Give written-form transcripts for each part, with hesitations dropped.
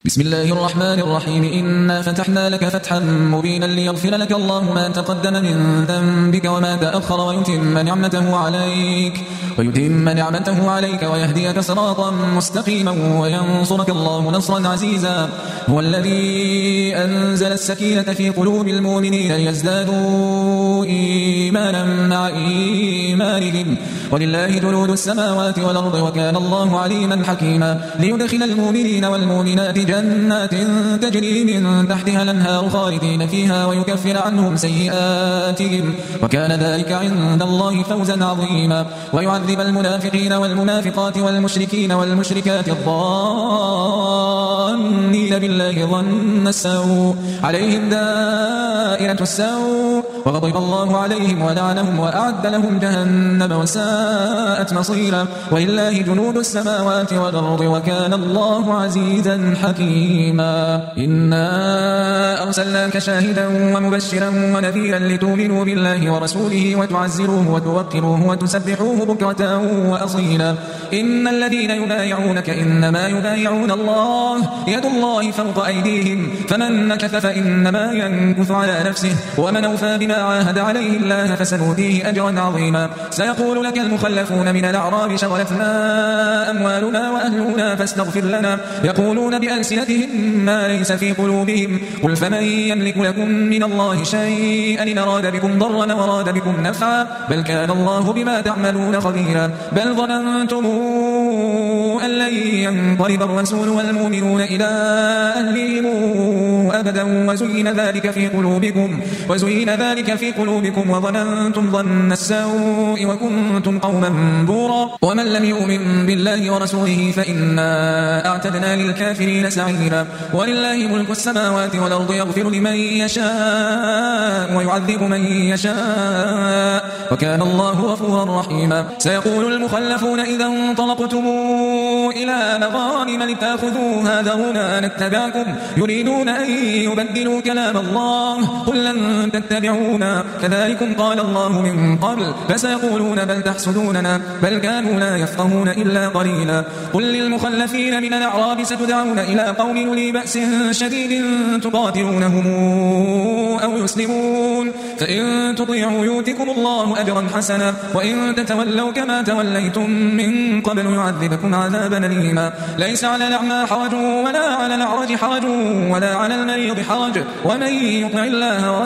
بسم الله الرحمن الرحيم. إنا فتحنا لك فتحا مبينا ليغفر لك الله ما تقدم من ذنبك وما تأخر ويتم نعمته عليك ويهديك صراطا مستقيما وينصرك الله نصرا عزيزا. هو الذي أنزل السكينة في قلوب المؤمنين ليزدادوا إيمانا مع إيمانهم ولله جنود السماوات والأرض وكان الله عليما حكيما. ليدخل المؤمنين والمؤمنات جنات تجري من تحتها الأنهار خالدين فيها ويكفر عنهم سيئاتهم وكان ذلك عند الله فوزا عظيما. ويعذب المنافقين والمنافقات والمشركين والمشركات الظانين بالله ظن السوء عليهم دائرة السوء وغضب الله عليهم ولعنهم وأعد لهم جهنم وساءت مصيرا. ولله جنود السماوات والأرض وكان الله عزيزا حكيما. إنا أرسلناك شاهدا ومبشرا ونذيرا لتؤمنوا بالله ورسوله وتعزروه وتوقروه وتسبحوه بكرة وأصيلا. إن الذين يبايعونك إنما يبايعون الله يد الله فوق أيديهم فمن نكث فإنما ينكث على نفسه ومن أوفى بما عاهد عليه الله فسنؤتيه أجرا عظيما. سيقول لك المخلفون من الأعراب شغلتنا أموالنا وأهلنا فاستغفر لنا يقولون بألسنتهم ما ليس في قلوبهم قل فمن يملك لكم من الله شيئا إن أراد بكم ضرا وراد بكم نفعا بل كان الله بما تعملون خبيرا. بل ظننتم أن لن ينقلب الرسول والمؤمنون إلى أهلهم أبدا وزين ذلك في قلوبكم وظننتم ظن السوء وكنتم قوما بورا. ومن لم يؤمن بالله ورسوله فإنا أعتدنا للكافرين سعيرا. ولله ملك السماوات والأرض يغفر لمن يشاء ويعذب من يشاء وكان الله غفورا رحيما. سيقول المخلفون إذا انطلقتم إلى مغانم لتأخذوها ذرونا نتبعكم يريدون أن يبدلوا كلام الله قل لن تتبعونا كذلكم قال الله من قبل فسيقولون بل تحسدوننا بل كانوا لا يفقهون إلا قليلا. قل للمخلفين من الأعراب ستدعون إلى قوم أولي بأس شديد تقاتلونهم أو يسلمون فإن تطيعوا يؤتكم الله أجرا حسنا وإن تتولوا كما توليتم من قبل يعذبكم عذابا أليما. ليس على الأعمى حرج ولا على الأعرج حرج ولا على المريض حرج ومن يطع الله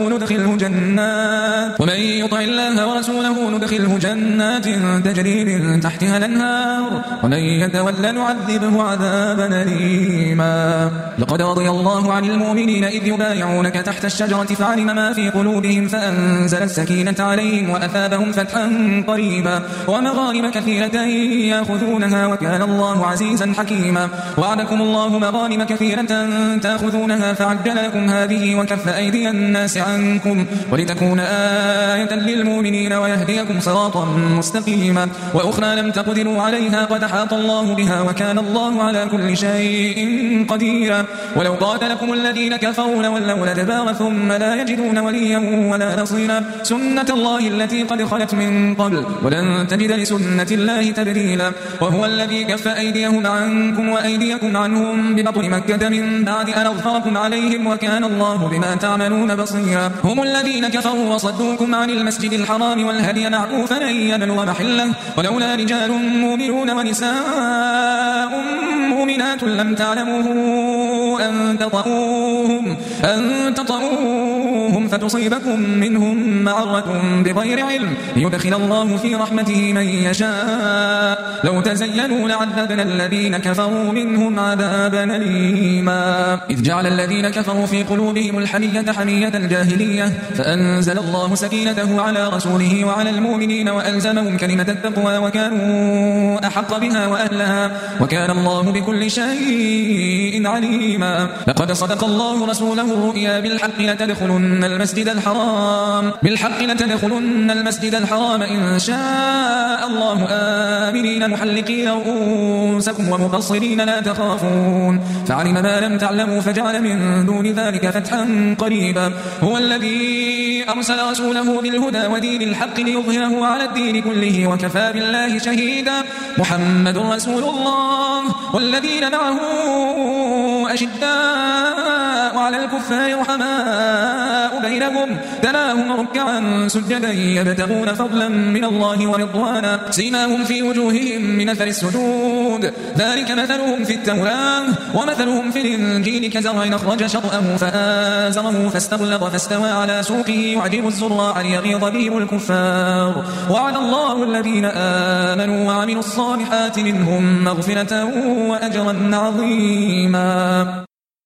ورسوله ندخله جنات تجري من تحتها الأنهار ومن يتولى نعذبه عذابا أليما. لقد رضي الله عن المؤمنين إذ يبايعونك تحت الشجرة فعلم ما في قلوبهم فأنزل السكينة عليهم وأثابهم فتحا قريبا ومغانم كثيرة يأخذونها وكان الله عزيزا حكيما. وعدكم الله مغانم كثيرة تأخذونها فعجل لكم هذه وكف أيدي الناس عنكم ولتكون آية للمؤمنين ويهديكم صراطا مستقيما. وأخرى لم تقدروا عليها قد أحاط الله بها وكان الله على كل شيء قديرا. ولو قاتلكم الذين كفروا لولوا الأدبار ثم لا يجدون وليا ولا نصيرا. سنة الله التي قد خلت من قبل ولن تجد لسنة الله تبديلا. وهو الذي كف أيديهم عنكم وأيديكم عنهم ببطن مكة من بعد أن أظفركم عليهم وكان الله بما تعملون بصيرا. هم الذين كفروا وصدوكم عن المسجد الحرام والهدي معكوفا أن يبلغ محله ولولا رجال مؤمنون ونساء مؤمنات لم تعلموه أن تطؤوهم فتصيبكم منهم معرة بغير علم يدخل الله في رحمته من يشاء. لو تزينوا لعذبنا الذين كفروا منهم عذابا أليما. إذ جعل الذين كفروا في قلوبهم الحمية حمية الجاهلية فأنزل الله سكينته على رسوله وعلى المؤمنين وألزمهم كلمة التقوى وكانوا أحق بها وأهلها وكان الله بكل شيء عليما. لقد صدق الله رسوله الرؤيا بالحق لتدخلن المسجد الحرام إن شاء الله آمنين محلقين رؤوسكم ومقصرين لا تخافون فعلم ما لم تعلموا فجعل من دون ذلك فتحا قريبا. هو الذي أرسل رسوله بالهدى ودين الحق ليظهره على الدين كله وكفى بالله شهيدا. محمد رسول الله والذين معه أشداء على الكفار رحماء بينهم تراهم ركعا سجدا يبتغون فضلا من الله ورضوانا سيماهم في وجوههم من أثر السجود ذلك مثلهم في التوراة ومثلهم في الإنجيل كزرع أخرج شطأه فآزره فاستغلظ فاستوى على سوقه يعجب الزراع ليغيظ بهم الكفار وعد الله الذين آمنوا وعملوا الصالحات منهم مغفرة وأجرا عظيما.